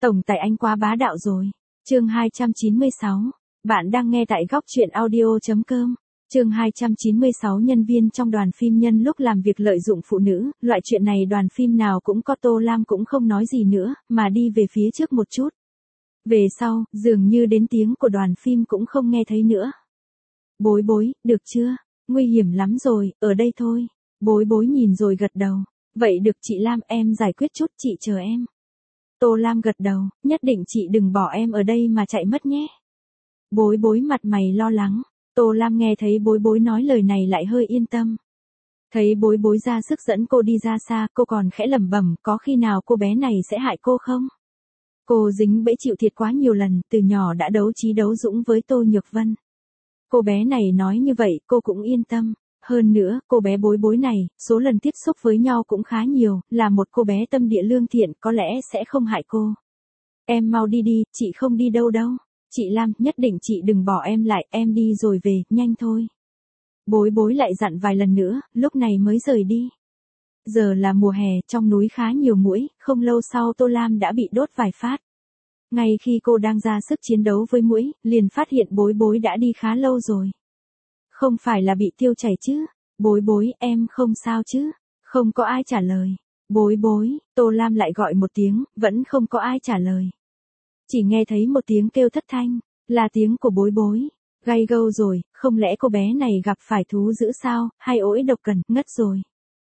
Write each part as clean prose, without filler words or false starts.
Tổng tài anh quá bá đạo rồi. Chương 296. Bạn đang nghe tại góc truyện audio.com. Chương 296 nhân viên trong đoàn phim nhân lúc làm việc lợi dụng phụ nữ, loại chuyện này đoàn phim nào cũng có. Tô Lam cũng không nói gì nữa, mà đi về phía trước một chút. Về sau, dường như đến tiếng của đoàn phim cũng không nghe thấy nữa. Bối bối, được chưa? Nguy hiểm lắm rồi, ở đây thôi. Bối bối nhìn rồi gật đầu. Vậy được chị Lam, em giải quyết chút, chị chờ em. Tô Lam gật đầu, nhất định chị đừng bỏ em ở đây mà chạy mất nhé. Bối bối mặt mày lo lắng. Tô Lam nghe thấy bối bối nói lời này lại hơi yên tâm. Thấy bối bối ra sức dẫn cô đi ra xa, cô còn khẽ lẩm bẩm, có khi nào cô bé này sẽ hại cô không? Cô dính bẫy chịu thiệt quá nhiều lần, từ nhỏ đã đấu trí đấu dũng với Tô Nhược Vân. Cô bé này nói như vậy, cô cũng yên tâm. Hơn nữa, cô bé bối bối này, số lần tiếp xúc với nhau cũng khá nhiều, là một cô bé tâm địa lương thiện, có lẽ sẽ không hại cô. Em mau đi đi, chị không đi đâu đâu. Chị Lam, nhất định chị đừng bỏ em lại, em đi rồi về, nhanh thôi. Bối bối lại dặn vài lần nữa, lúc này mới rời đi. Giờ là mùa hè, trong núi khá nhiều muỗi, không lâu sau Tô Lam đã bị đốt vài phát. Ngay khi cô đang ra sức chiến đấu với muỗi, liền phát hiện bối bối đã đi khá lâu rồi. Không phải là bị tiêu chảy chứ? Bối bối, em không sao chứ? Không có ai trả lời. Bối bối, Tô Lam lại gọi một tiếng, vẫn không có ai trả lời. Chỉ nghe thấy một tiếng kêu thất thanh, là tiếng của bối bối. Gay gâu rồi, không lẽ cô bé này gặp phải thú dữ sao, hay ỗi độc cần, ngất rồi.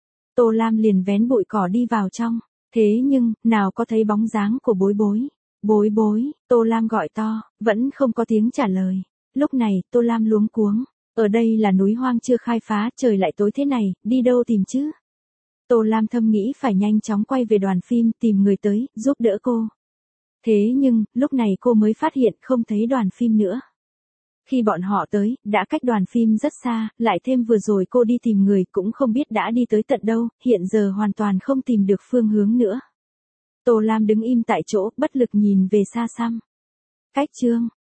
Tô Lam liền vén bụi cỏ đi vào trong, thế nhưng, nào có thấy bóng dáng của bối bối. Bối bối, Tô Lam gọi to, vẫn không có tiếng trả lời. Lúc này, Tô Lam luống cuống, ở đây là núi hoang chưa khai phá, trời lại tối thế này, đi đâu tìm chứ? Tô Lam thầm nghĩ phải nhanh chóng quay về đoàn phim tìm người tới, giúp đỡ cô. Thế nhưng, lúc này cô mới phát hiện không thấy đoàn phim nữa. Khi bọn họ tới, đã cách đoàn phim rất xa, lại thêm vừa rồi cô đi tìm người cũng không biết đã đi tới tận đâu, hiện giờ hoàn toàn không tìm được phương hướng nữa. Tô Lam đứng im tại chỗ, bất lực nhìn về xa xăm. Cách chương